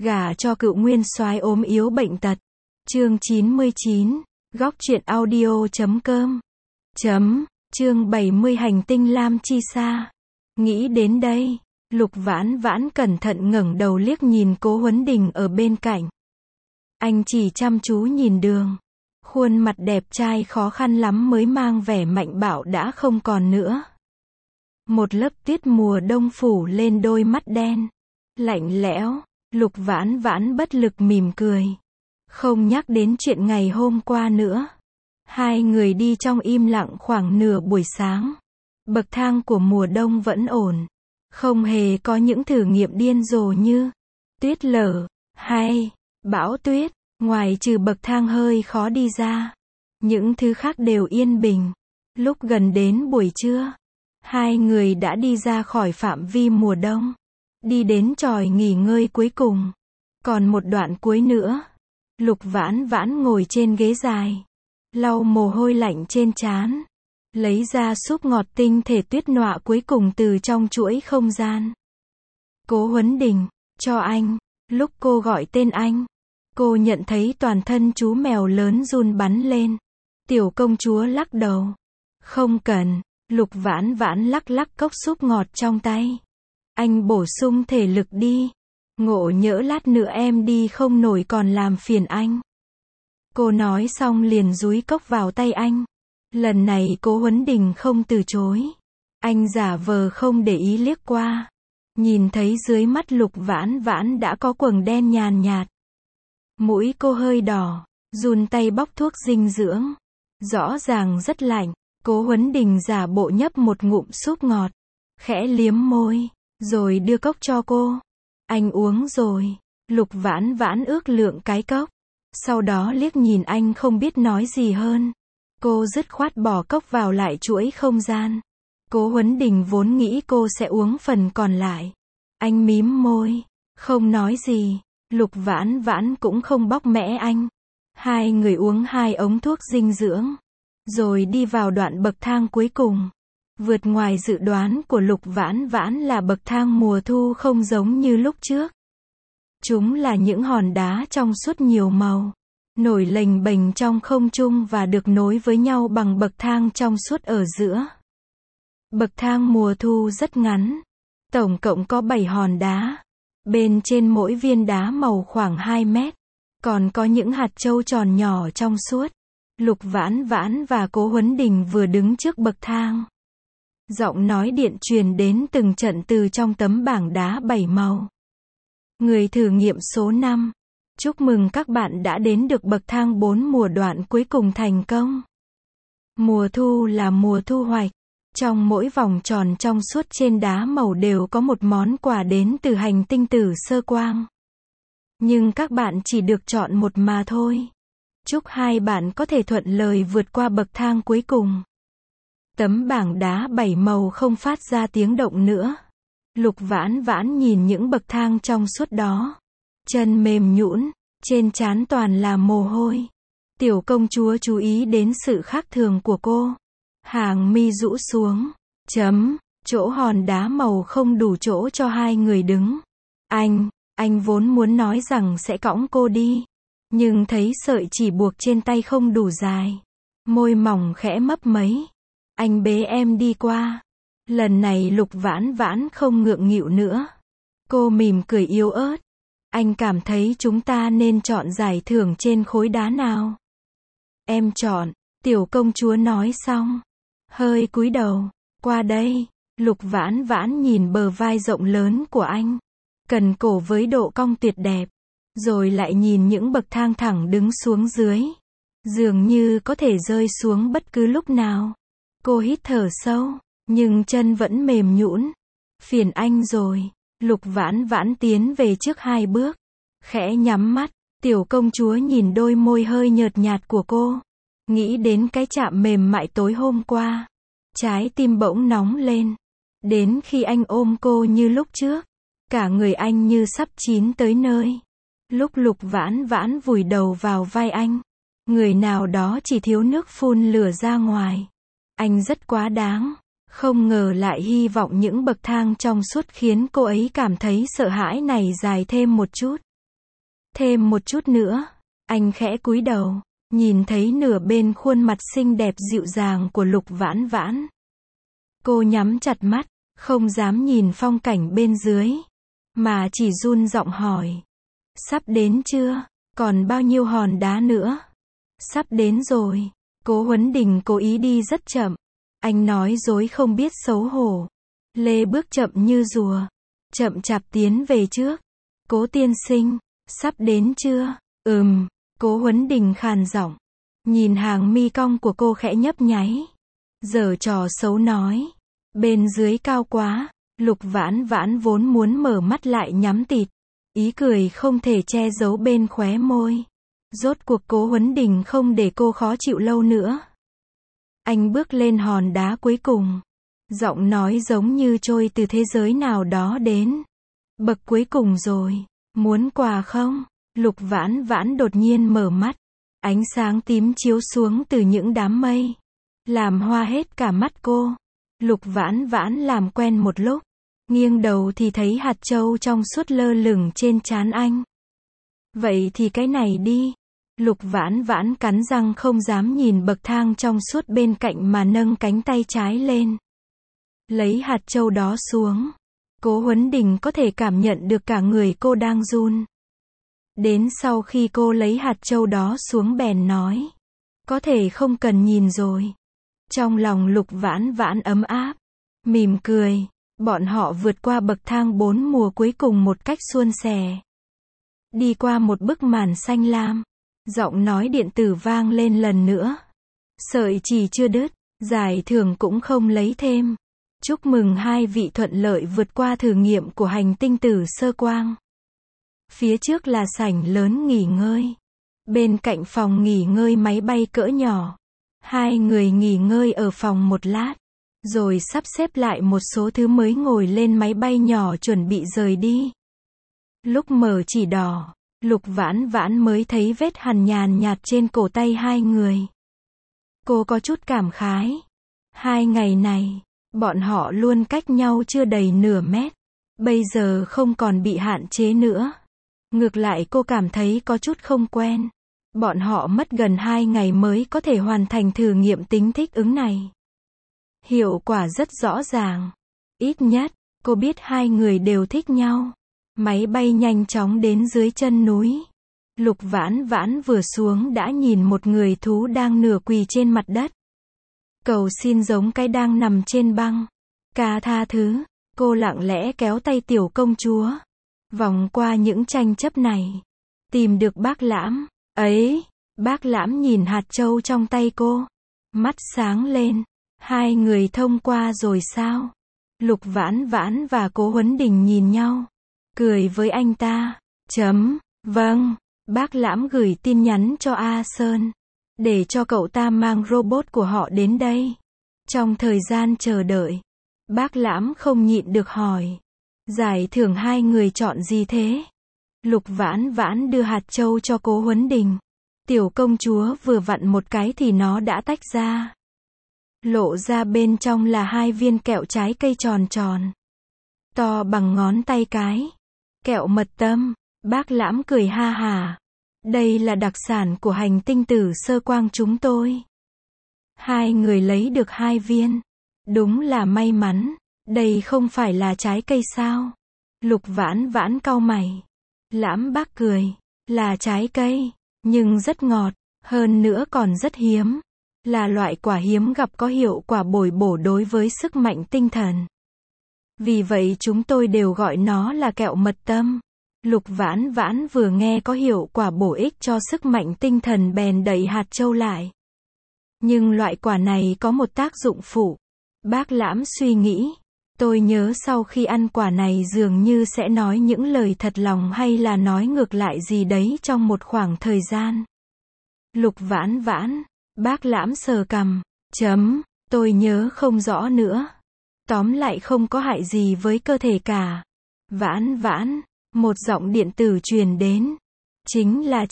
Gả cho cựu nguyên soái ốm yếu bệnh tật. Chương 99, góc truyện audio.com. Chương 70 hành tinh Lam Chi Sa. Nghĩ đến đây, Lục Vãn Vãn cẩn thận ngẩng đầu liếc nhìn Cố Huấn Đình ở bên cạnh. Anh chỉ chăm chú nhìn đường. Khuôn mặt đẹp trai khó khăn lắm mới mang vẻ mạnh bạo đã không còn nữa. Một lớp tuyết mùa đông phủ lên đôi mắt đen, lạnh lẽo. Lục Vãn Vãn bất lực mỉm cười. Không nhắc đến chuyện ngày hôm qua nữa. Hai người đi trong im lặng khoảng nửa buổi sáng. Bậc thang của mùa đông vẫn ổn. Không hề có những thử nghiệm điên rồ như tuyết lở hay bão tuyết. Ngoài trừ bậc thang hơi khó đi ra, những thứ khác đều yên bình. Lúc gần đến buổi trưa, hai người đã đi ra khỏi phạm vi mùa đông, đi đến chòi nghỉ ngơi cuối cùng. Còn một đoạn cuối nữa. Lục Vãn Vãn ngồi trên ghế dài, lau mồ hôi lạnh trên trán, lấy ra súp ngọt tinh thể tuyết nọa cuối cùng từ trong chuỗi không gian. Cố Huấn Đình, cho anh. Lúc cô gọi tên anh, cô nhận thấy toàn thân chú mèo lớn run bắn lên. Tiểu công chúa lắc đầu. Không cần. Lục Vãn Vãn lắc lắc cốc súp ngọt trong tay. Anh bổ sung thể lực đi. Ngộ nhỡ lát nữa em đi không nổi còn làm phiền anh. Cô nói xong liền dúi cốc vào tay anh. Lần này Cố Huấn Đình không từ chối. Anh giả vờ không để ý liếc qua. Nhìn thấy dưới mắt Lục Vãn Vãn đã có quầng đen nhàn nhạt. Mũi cô hơi đỏ, run tay bóc thuốc dinh dưỡng. Rõ ràng rất lạnh. Cố Huấn Đình giả bộ nhấp một ngụm súp ngọt, khẽ liếm môi, rồi đưa cốc cho cô. Anh uống rồi. Lục Vãn Vãn ước lượng cái cốc. Sau đó liếc nhìn anh không biết nói gì hơn. Cô dứt khoát bỏ cốc vào lại chuỗi không gian. Cố Huấn Đình vốn nghĩ cô sẽ uống phần còn lại. Anh mím môi, không nói gì. Lục Vãn Vãn cũng không bóc mẽ anh. Hai người uống 2 ống thuốc dinh dưỡng, rồi đi vào đoạn bậc thang cuối cùng. Vượt ngoài dự đoán của Lục Vãn Vãn là bậc thang mùa thu không giống như lúc trước. Chúng là những hòn đá trong suốt nhiều màu, nổi lềnh bềnh trong không trung và được nối với nhau bằng bậc thang trong suốt ở giữa. Bậc thang mùa thu rất ngắn, tổng cộng có 7 hòn đá. Bên trên mỗi viên đá màu khoảng 2 mét, còn có những hạt châu tròn nhỏ trong suốt. Lục Vãn Vãn và Cố Huấn Đình vừa đứng trước bậc thang. Giọng nói điện truyền đến từng trận từ trong tấm bảng đá 7 màu. Người thử nghiệm số 5. Chúc mừng các bạn đã đến được bậc thang 4 mùa đoạn cuối cùng thành công. Mùa thu là mùa thu hoạch. Trong mỗi vòng tròn trong suốt trên đá màu đều có một món quà đến từ hành tinh Tử Sơ Quang. Nhưng các bạn chỉ được chọn một mà thôi. Chúc hai bạn có thể thuận lợi vượt qua bậc thang cuối cùng. Tấm bảng đá 7 màu không phát ra tiếng động nữa. Lục Vãn Vãn nhìn những bậc thang trong suốt đó. Chân mềm nhũn, trên trán toàn là mồ hôi. Tiểu công chúa chú ý đến sự khác thường của cô. Hàng mi rũ xuống. Chỗ hòn đá màu không đủ chỗ cho hai người đứng. Anh vốn muốn nói rằng sẽ cõng cô đi. Nhưng thấy sợi chỉ buộc trên tay không đủ dài. Môi mỏng khẽ mấp mấy. Anh bế em đi qua. Lần này Lục Vãn Vãn không ngượng nghịu nữa. Cô mỉm cười yếu ớt. Anh cảm thấy chúng ta nên chọn giải thưởng trên khối đá nào? Em chọn. Tiểu công chúa nói xong, hơi cúi đầu. Qua đây. Lục Vãn Vãn nhìn bờ vai rộng lớn của anh, cần cổ với độ cong tuyệt đẹp. Rồi lại nhìn những bậc thang thẳng đứng xuống dưới. Dường như có thể rơi xuống bất cứ lúc nào. Cô hít thở sâu, nhưng chân vẫn mềm nhũn. Phiền anh rồi. Lục Vãn Vãn tiến về trước 2 bước, khẽ nhắm mắt. Tiểu công chúa nhìn đôi môi hơi nhợt nhạt của cô, nghĩ đến cái chạm mềm mại tối hôm qua. Trái tim bỗng nóng lên. Đến khi anh ôm cô như lúc trước, cả người anh như sắp chín tới nơi. Lúc Lục Vãn Vãn vùi đầu vào vai anh, người nào đó chỉ thiếu nước phun lửa ra ngoài. Anh rất quá đáng. Không ngờ lại hy vọng những bậc thang trong suốt khiến cô ấy cảm thấy sợ hãi này dài thêm một chút. Thêm một chút nữa. Anh khẽ cúi đầu, nhìn thấy nửa bên khuôn mặt xinh đẹp dịu dàng của Lục Vãn Vãn. Cô nhắm chặt mắt, không dám nhìn phong cảnh bên dưới, mà chỉ run giọng hỏi. Sắp đến chưa? Còn bao nhiêu hòn đá nữa? Sắp đến rồi. Cố Huấn Đình cố ý đi rất chậm. Anh nói dối không biết xấu hổ. Lê bước chậm như rùa, chậm chạp tiến về trước. Cố tiên sinh, sắp đến chưa? Cố Huấn Đình khàn giọng. Nhìn hàng mi cong của cô khẽ nhấp nháy. Giở trò xấu nói. Bên dưới cao quá. Lục Vãn Vãn vốn muốn mở mắt lại nhắm tịt. Ý cười không thể che giấu bên khóe môi. Rốt cuộc Cố Huấn Đình không để cô khó chịu lâu nữa. Anh bước lên hòn đá cuối cùng. Giọng nói giống như trôi từ thế giới nào đó đến. Bậc cuối cùng rồi. Muốn quà không? Lục Vãn Vãn đột nhiên mở mắt. Ánh sáng tím chiếu xuống từ những đám mây. Làm hoa hết cả mắt cô. Lục Vãn Vãn làm quen một lúc. Nghiêng đầu thì thấy hạt châu trong suốt lơ lửng trên trán anh. Vậy thì cái này đi. Lục Vãn Vãn cắn răng không dám nhìn bậc thang trong suốt bên cạnh mà nâng cánh tay trái lên. Lấy hạt châu đó xuống. Cố Huấn Đình có thể cảm nhận được cả người cô đang run. Đến sau khi cô lấy hạt châu đó xuống bèn nói. Có thể không cần nhìn rồi. Trong lòng Lục Vãn Vãn ấm áp. Mỉm cười. Bọn họ vượt qua bậc thang 4 mùa cuối cùng một cách suôn sẻ. Đi qua một bức màn xanh lam. Giọng nói điện tử vang lên lần nữa. Sợi chỉ chưa đứt. Giải thưởng cũng không lấy thêm. Chúc mừng hai vị thuận lợi vượt qua thử nghiệm của hành tinh tử sơ quang. Phía trước là sảnh lớn nghỉ ngơi. Bên cạnh phòng nghỉ ngơi máy bay cỡ nhỏ. Hai người nghỉ ngơi ở phòng một lát. Rồi sắp xếp lại một số thứ mới ngồi lên máy bay nhỏ chuẩn bị rời đi. Lúc mở chỉ đỏ, Lục Vãn Vãn mới thấy vết hằn nhàn nhạt trên cổ tay hai người. Cô có chút cảm khái. 2 ngày này, bọn họ luôn cách nhau chưa đầy nửa mét. Bây giờ không còn bị hạn chế nữa. Ngược lại cô cảm thấy có chút không quen. Bọn họ mất gần 2 ngày mới có thể hoàn thành thử nghiệm tính thích ứng này. Hiệu quả rất rõ ràng. Ít nhất, cô biết hai người đều thích nhau. Máy bay nhanh chóng đến dưới chân núi. Lục Vãn Vãn vừa xuống đã nhìn một người thú đang nửa quỳ trên mặt đất. Cầu xin giống cái đang nằm trên băng. Ca tha thứ. Cô lặng lẽ kéo tay tiểu công chúa. Vòng qua những tranh chấp này. Tìm được Bác Lãm. Ấy, Bác Lãm nhìn hạt châu trong tay cô. Mắt sáng lên. Hai người thông qua rồi sao? Lục Vãn Vãn và Cố Huấn Đình nhìn nhau. Cười với anh ta. Vâng. Bác Lãm gửi tin nhắn cho A Sơn. Để cho cậu ta mang robot của họ đến đây. Trong thời gian chờ đợi. Bác Lãm không nhịn được hỏi. Giải thưởng hai người chọn gì thế? Lục Vãn Vãn đưa hạt châu cho Cố Huấn Đình. Tiểu công chúa vừa vặn một cái thì nó đã tách ra. Lộ ra bên trong là 2 viên kẹo trái cây tròn tròn. To bằng ngón tay cái. Kẹo mật tâm. Bác Lãm cười ha hà. Đây là đặc sản của hành tinh tử sơ quang chúng tôi. Hai người lấy được 2 viên. Đúng là may mắn. Đây không phải là trái cây sao? Lục Vãn Vãn cau mày. Lãm bác cười. Là trái cây. Nhưng rất ngọt. Hơn nữa còn rất hiếm. Là loại quả hiếm gặp có hiệu quả bồi bổ đối với sức mạnh tinh thần. Vì vậy chúng tôi đều gọi nó là kẹo mật tâm. Lục Vãn Vãn vừa nghe có hiệu quả bổ ích cho sức mạnh tinh thần bèn đẩy hạt châu lại. Nhưng loại quả này có một tác dụng phụ. Bác Lãm suy nghĩ. Tôi nhớ sau khi ăn quả này dường như sẽ nói những lời thật lòng hay là nói ngược lại gì đấy trong một khoảng thời gian. Lục Vãn Vãn. Bác Lãm sờ cằm. Tôi nhớ không rõ nữa. Tóm lại không có hại gì với cơ thể cả. Vãn Vãn. Một giọng điện tử truyền đến. Chính là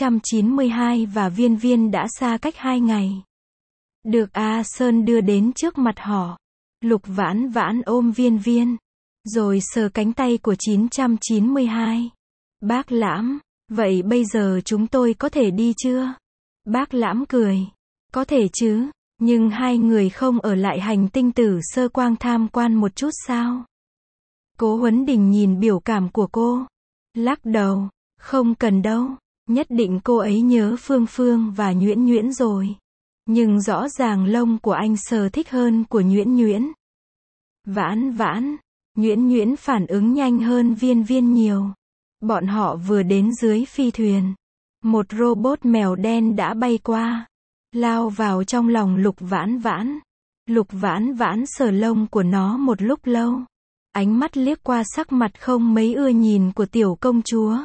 992 và Viên Viên đã xa cách 2 ngày. Được A Sơn đưa đến trước mặt họ. Lục Vãn Vãn ôm Viên Viên. Rồi sờ cánh tay của 992. Bác Lãm. Vậy bây giờ chúng tôi có thể đi chưa? Bác Lãm cười. Có thể chứ, nhưng hai người không ở lại hành tinh Tử Sơ Quang tham quan một chút sao? Cố Huấn Đình nhìn biểu cảm của cô. Lắc đầu. Không cần đâu. Nhất định cô ấy nhớ Phương Phương và Nhuyễn Nhuyễn rồi. Nhưng rõ ràng lông của anh sờ thích hơn của Nhuyễn Nhuyễn. Vãn vãn. Nhuyễn Nhuyễn phản ứng nhanh hơn Viên Viên nhiều. Bọn họ vừa đến dưới phi thuyền. Một robot mèo đen đã bay qua. Lao vào trong lòng Lục Vãn Vãn. Lục Vãn Vãn sờ lông của nó một lúc lâu. Ánh mắt liếc qua sắc mặt không mấy ưa nhìn của tiểu công chúa.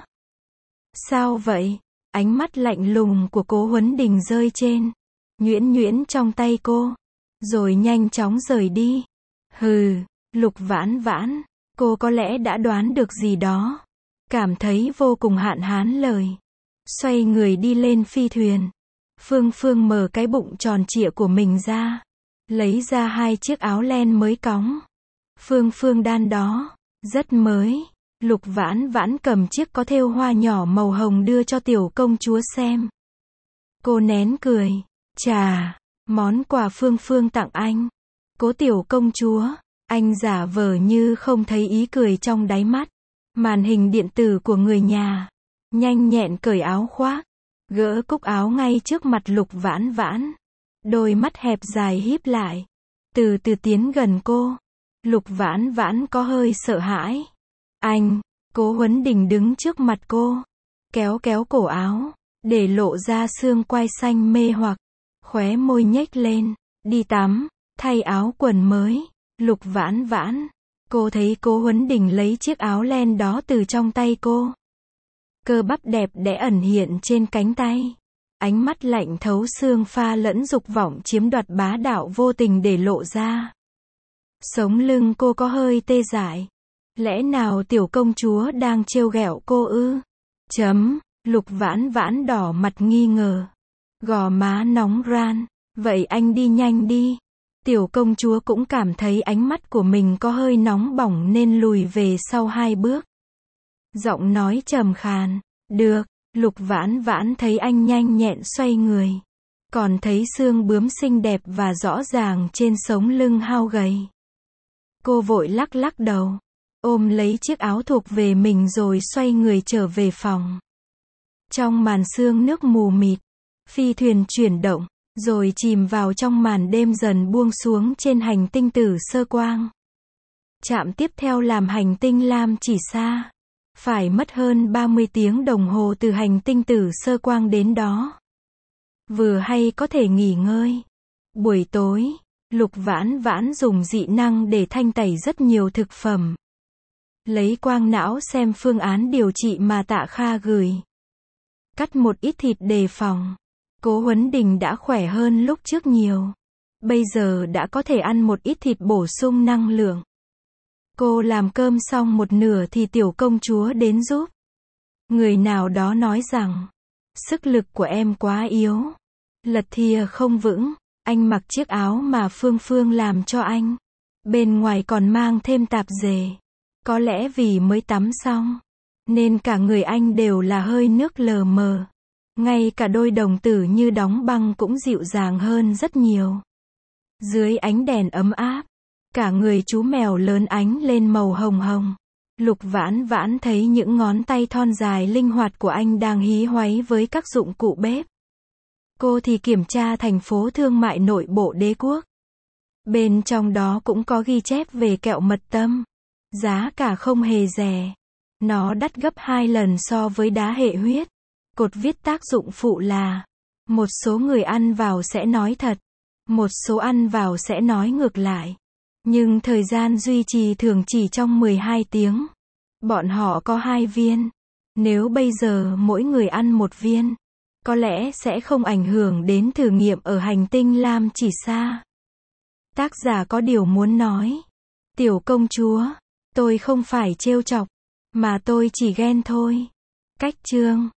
Sao vậy? Ánh mắt lạnh lùng của Cố Huấn Đình rơi trên Nhuyễn Nhuyễn trong tay cô. Rồi nhanh chóng rời đi. Hừ, Lục Vãn Vãn. Cô có lẽ đã đoán được gì đó. Cảm thấy vô cùng hạn hán lời. Xoay người đi lên phi thuyền. Phương Phương mở cái bụng tròn trịa của mình ra. Lấy ra hai chiếc áo len mới cóng. Phương Phương đan đó. Rất mới. Lục Vãn Vãn cầm chiếc có thêu hoa nhỏ màu hồng đưa cho tiểu công chúa xem. Cô nén cười. Chà, món quà Phương Phương tặng anh. Cố tiểu công chúa. Anh giả vờ như không thấy ý cười trong đáy mắt. Màn hình điện tử của người nhà. Nhanh nhẹn cởi áo khoác. Gỡ cúc áo ngay trước mặt Lục Vãn Vãn. Đôi mắt hẹp dài híp lại. Từ từ tiến gần cô. Lục Vãn Vãn có hơi sợ hãi. Anh. Cố Huấn Đình đứng trước mặt cô. Kéo kéo cổ áo. Để lộ ra xương quai xanh mê hoặc. Khóe môi nhếch lên. Đi tắm. Thay áo quần mới. Lục Vãn Vãn. Cô thấy Cố Huấn Đình lấy chiếc áo len đó từ trong tay cô. Cơ bắp đẹp đẽ ẩn hiện trên cánh tay. Ánh mắt lạnh thấu xương pha lẫn dục vọng chiếm đoạt bá đạo vô tình để lộ ra. Sống lưng cô có hơi tê dại. Lẽ nào tiểu công chúa đang trêu ghẹo cô ư? Lục Vãn Vãn đỏ mặt nghi ngờ. Gò má nóng ran. Vậy anh đi nhanh đi. Tiểu công chúa cũng cảm thấy ánh mắt của mình có hơi nóng bỏng nên lùi về sau 2 bước. Giọng nói trầm khàn. Được. Lục Vãn Vãn thấy anh nhanh nhẹn xoay người. Còn thấy xương bướm xinh đẹp và rõ ràng trên sống lưng hao gầy. Cô vội lắc lắc đầu. Ôm lấy chiếc áo thuộc về mình rồi xoay người trở về phòng. Trong màn sương nước mù mịt. Phi thuyền chuyển động. Rồi chìm vào trong màn đêm dần buông xuống trên hành tinh Tử Sơ Quang. Trạm tiếp theo làm hành tinh Lam Chỉ Sa. Phải mất hơn 30 tiếng đồng hồ từ hành tinh Tử Sơ Quang đến đó. Vừa hay có thể nghỉ ngơi. Buổi tối, Lục Vãn Vãn dùng dị năng để thanh tẩy rất nhiều thực phẩm. Lấy quang não xem phương án điều trị mà Tạ Kha gửi. Cắt một ít thịt đề phòng. Cố Huấn Đình đã khỏe hơn lúc trước nhiều. Bây giờ đã có thể ăn một ít thịt bổ sung năng lượng. Cô làm cơm xong một nửa thì tiểu công chúa đến giúp. Người nào đó nói rằng, sức lực của em quá yếu. Lật thìa không vững. Anh mặc chiếc áo mà Phương Phương làm cho anh. Bên ngoài còn mang thêm tạp dề. Có lẽ vì mới tắm xong, nên cả người anh đều là hơi nước lờ mờ. Ngay cả đôi đồng tử như đóng băng cũng dịu dàng hơn rất nhiều. Dưới ánh đèn ấm áp, cả người chú mèo lớn ánh lên màu hồng hồng. Lục Vãn Vãn thấy những ngón tay thon dài linh hoạt của anh đang hí hoáy với các dụng cụ bếp. Cô thì kiểm tra thành phố thương mại nội bộ đế quốc. Bên trong đó cũng có ghi chép về kẹo mật tâm. Giá cả không hề rẻ. Nó đắt gấp 2 lần so với đá hệ huyết. Cột viết tác dụng phụ là: một số người ăn vào sẽ nói thật, một số ăn vào sẽ nói ngược lại. Nhưng thời gian duy trì thường chỉ trong 12 tiếng. Bọn họ có 2 viên. Nếu bây giờ mỗi người ăn 1 viên, có lẽ sẽ không ảnh hưởng đến thử nghiệm ở hành tinh Lam Chỉ Sa. Tác giả có điều muốn nói. Tiểu công chúa, tôi không phải trêu chọc, mà tôi chỉ ghen thôi. Cách chương